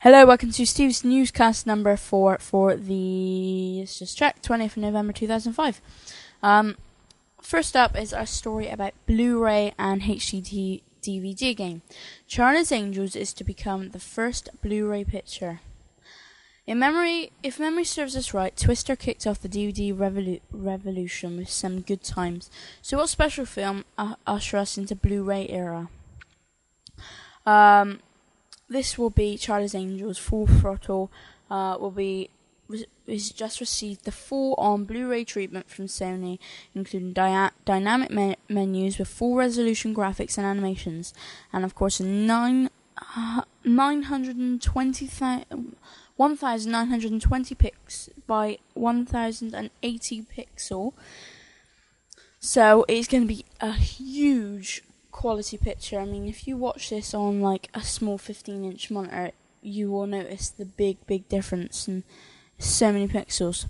Hello, welcome to Steve's newscast number 4 for the, let's just check, 20th of November 2005. First up is our story about Blu-ray and HD DVD game. Charlie's Angels is to become the first Blu-ray picture. If memory serves us right, Twister kicked off the DVD revolution with some good times. So what special film usher us into Blu-ray era? This will be Charlie's Angels Full Throttle. Has just received the full-on Blu-ray treatment from Sony, including dynamic menus with full resolution graphics and animations, and of course 1920 pix by 1080 pixel. So it's going to be a huge quality picture. I mean, if you watch this on like a small 15-inch monitor, you will notice the big difference in so many pixels.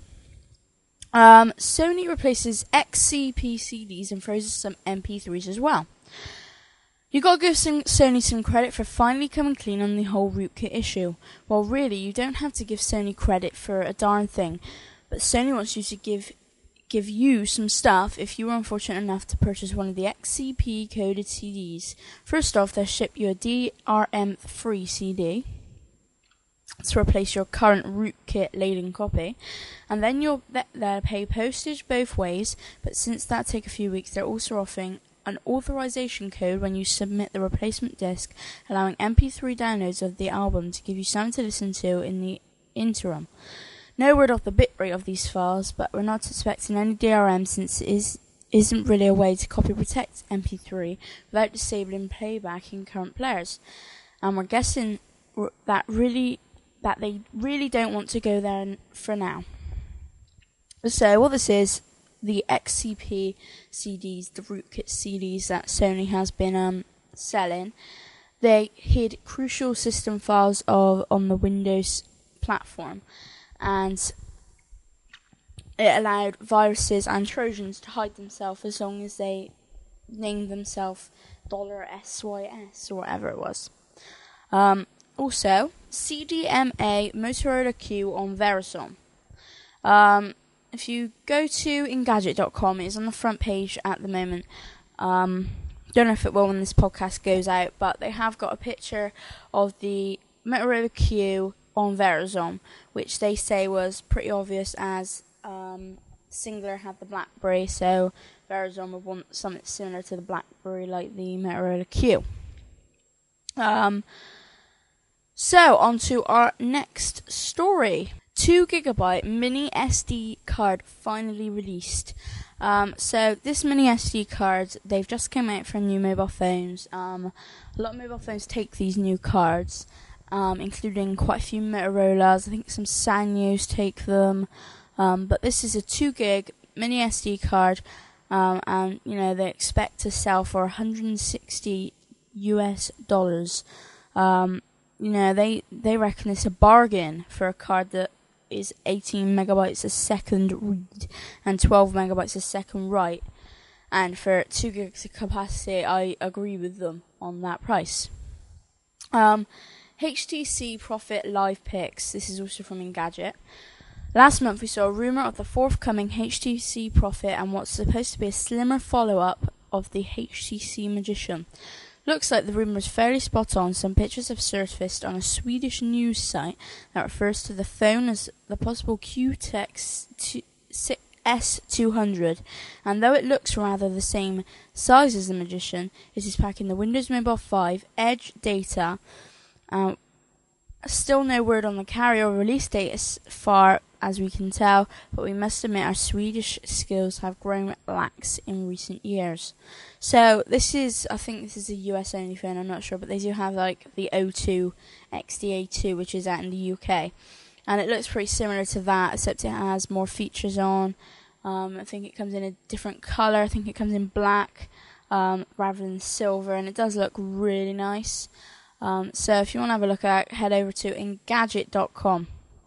Sony replaces XCP CDs and throws some MP3s as well. You gotta give Sony some credit for finally coming clean on the whole rootkit issue. Well, really, you don't have to give Sony credit for a darn thing, but Sony wants you to give you some stuff if you were unfortunate enough to purchase one of the XCP coded CDs. First off, they'll ship you a DRM-free CD to replace your current rootkit laden copy, and then they'll pay postage both ways, but since that take a few weeks, they're also offering an authorization code when you submit the replacement disc, allowing MP3 downloads of the album to give you something to listen to in the interim. No word of the bitrate of these files, but we're not expecting any DRM since it isn't really a way to copy protect MP3 without disabling playback in current players. And we're guessing that they really don't want to go there for now. So what this is, the XCP CDs, the rootkit CDs that Sony has been selling, they hid crucial system files on the Windows platform, and it allowed viruses and Trojans to hide themselves as long as they named themselves $SYS or whatever it was. Also, CDMA Motorola Q on Verizon. If you go to Engadget.com, it's on the front page at the moment. Don't know if it will when this podcast goes out, but they have got a picture of the Motorola Q on Verizon, which they say was pretty obvious as Cingular had the BlackBerry, so Verizon would want something similar to the BlackBerry like the Motorola Q. So, on to our next story. 2GB mini SD card finally released. So this mini SD card, they've just come out for new mobile phones. A lot of mobile phones take these new cards, including quite a few Motorola's. I think some Sanyos take them. But this is a 2GB mini SD card, and they expect to sell for $160 US. They reckon it's a bargain for a card that is 18 megabytes a second read and 12 megabytes a second write. And for 2 gigs of capacity, I agree with them on that price. HTC Profit Live Picks. This is also from Engadget. Last month we saw a rumour of the forthcoming HTC Profit and what's supposed to be a slimmer follow-up of the HTC Magician. Looks like the rumour is fairly spot on. Some pictures have surfaced on a Swedish news site that refers to the phone as the possible QTEX S200, and though it looks rather the same size as the Magician, it is packing the Windows Mobile 5 Edge data. Still no word on the carrier or release date as far as we can tell, but we must admit our Swedish skills have grown lax in recent years. So I think this is a US only phone, I'm not sure, but they do have like the O2 XDA2, which is out in the UK. And it looks pretty similar to that, except it has more features on. I think it comes in a different colour. I think it comes in black rather than silver, and it does look really nice. So if you want to have a look at it, head over to Engadget.com.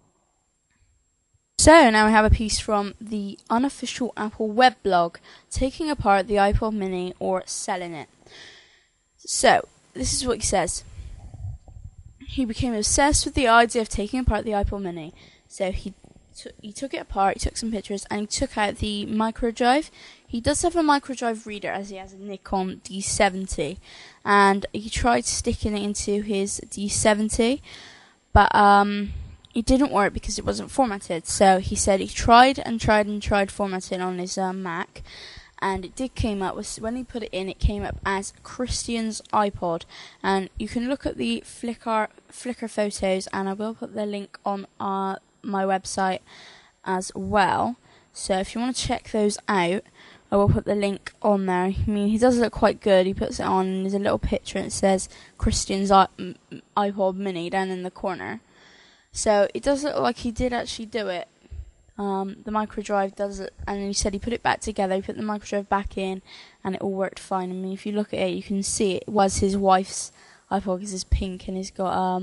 So now we have a piece from the unofficial Apple weblog, taking apart the iPod mini or selling it. So, this is what he says. he became obsessed with the idea of taking apart the iPod Mini. So he took it apart, he took some pictures, and he took out the micro drive. He does have a micro drive reader, as he has a Nikon D70, and he tried sticking it into his D70, but it didn't work because it wasn't formatted. So he said he tried formatting on his Mac, and it did came up with, when he put it in, it came up as Christian's iPod. And you can look at the Flickr photos, and I will put the link on my website as well. So if you want to check those out, I will put the link on there. I mean, he does look quite good. He puts it on, and there's a little picture, and it says Christian's iPod Mini down in the corner. So it does look like he did actually do it. The micro drive does it, and he said he put it back together. He put the micro drive back in, and it all worked fine. I mean, if you look at it, you can see it was his wife's iPod because it's pink, and it's got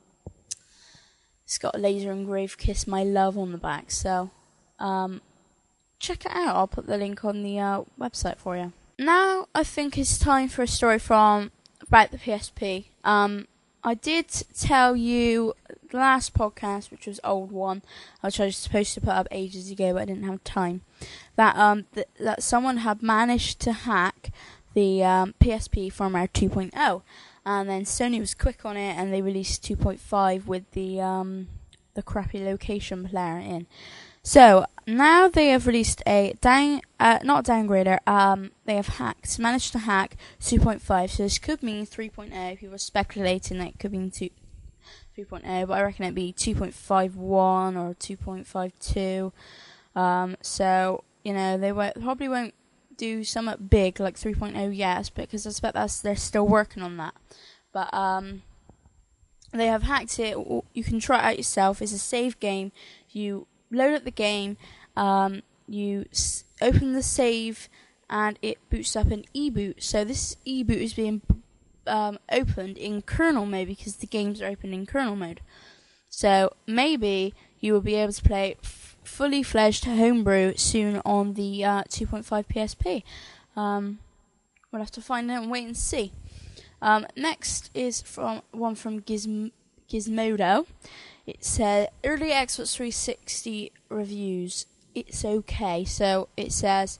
a laser engraved "Kiss My Love" on the back. So check it out. I'll put the link on the website for you. Now I think it's time for a story about the PSP. I did tell you the last podcast, which was old one, which I was supposed to put up ages ago, but I didn't have time, that that someone had managed to hack the PSP firmware 2.0, and then Sony was quick on it, and they released 2.5 with the crappy location player in. So now they have released a not downgrader. They have managed to hack 2.5. So this could mean 3.0. People are speculating that it could mean 3.0, but I reckon it'd be 2.51 or 2.52. So they probably won't do something big like 3.0 yet, because I expect they're still working on that. But they have hacked it. You can try it out yourself. It's a save game. You load up the game, you open the save, and it boots up an eBoot. So this eBoot is being opened in kernel mode because the games are open in kernel mode. So maybe you will be able to play fully fledged homebrew soon on the 2.5 PSP. We'll have to find out and wait and see. Next is from Gizmodo. It said early Xbox 360 reviews. It's okay. So it says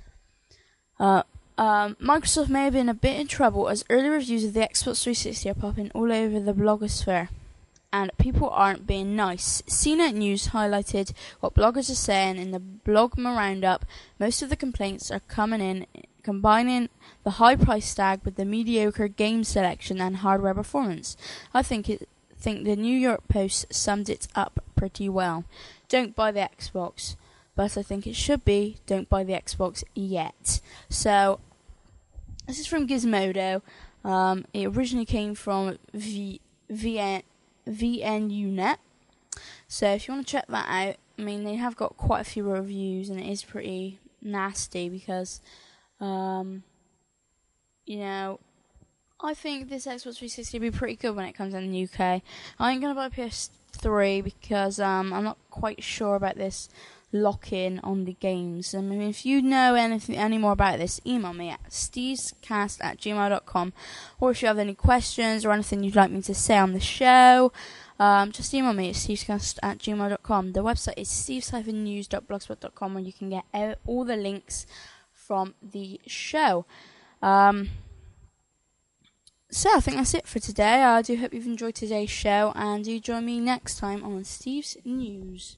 Microsoft may have been a bit in trouble as early reviews of the Xbox 360 are popping all over the blogosphere, and people aren't being nice. CNET News highlighted what bloggers are saying in the Blogma Roundup. Most of the complaints are combining the high price tag with the mediocre game selection and hardware performance. I think the New York Post summed it up pretty well. Don't buy the Xbox, but I think it should be don't buy the Xbox yet. So this is from Gizmodo. It originally came from VNUnet. So if you want to check that out, I mean, they have got quite a few reviews, and it is pretty nasty because I think this Xbox 360 will be pretty good when it comes in the UK. I ain't going to buy a PS3 because I'm not quite sure about this lock-in on the games. I mean, if you know any more about this, email me at stevescast@gmail.com, or if you have any questions or anything you'd like me to say on the show, just email me at stevescast@gmail.com. The website is steves-news.blogspot.com, where you can get all the links from the show. So I think that's it for today. I do hope you've enjoyed today's show, and do join me next time on Steve's News.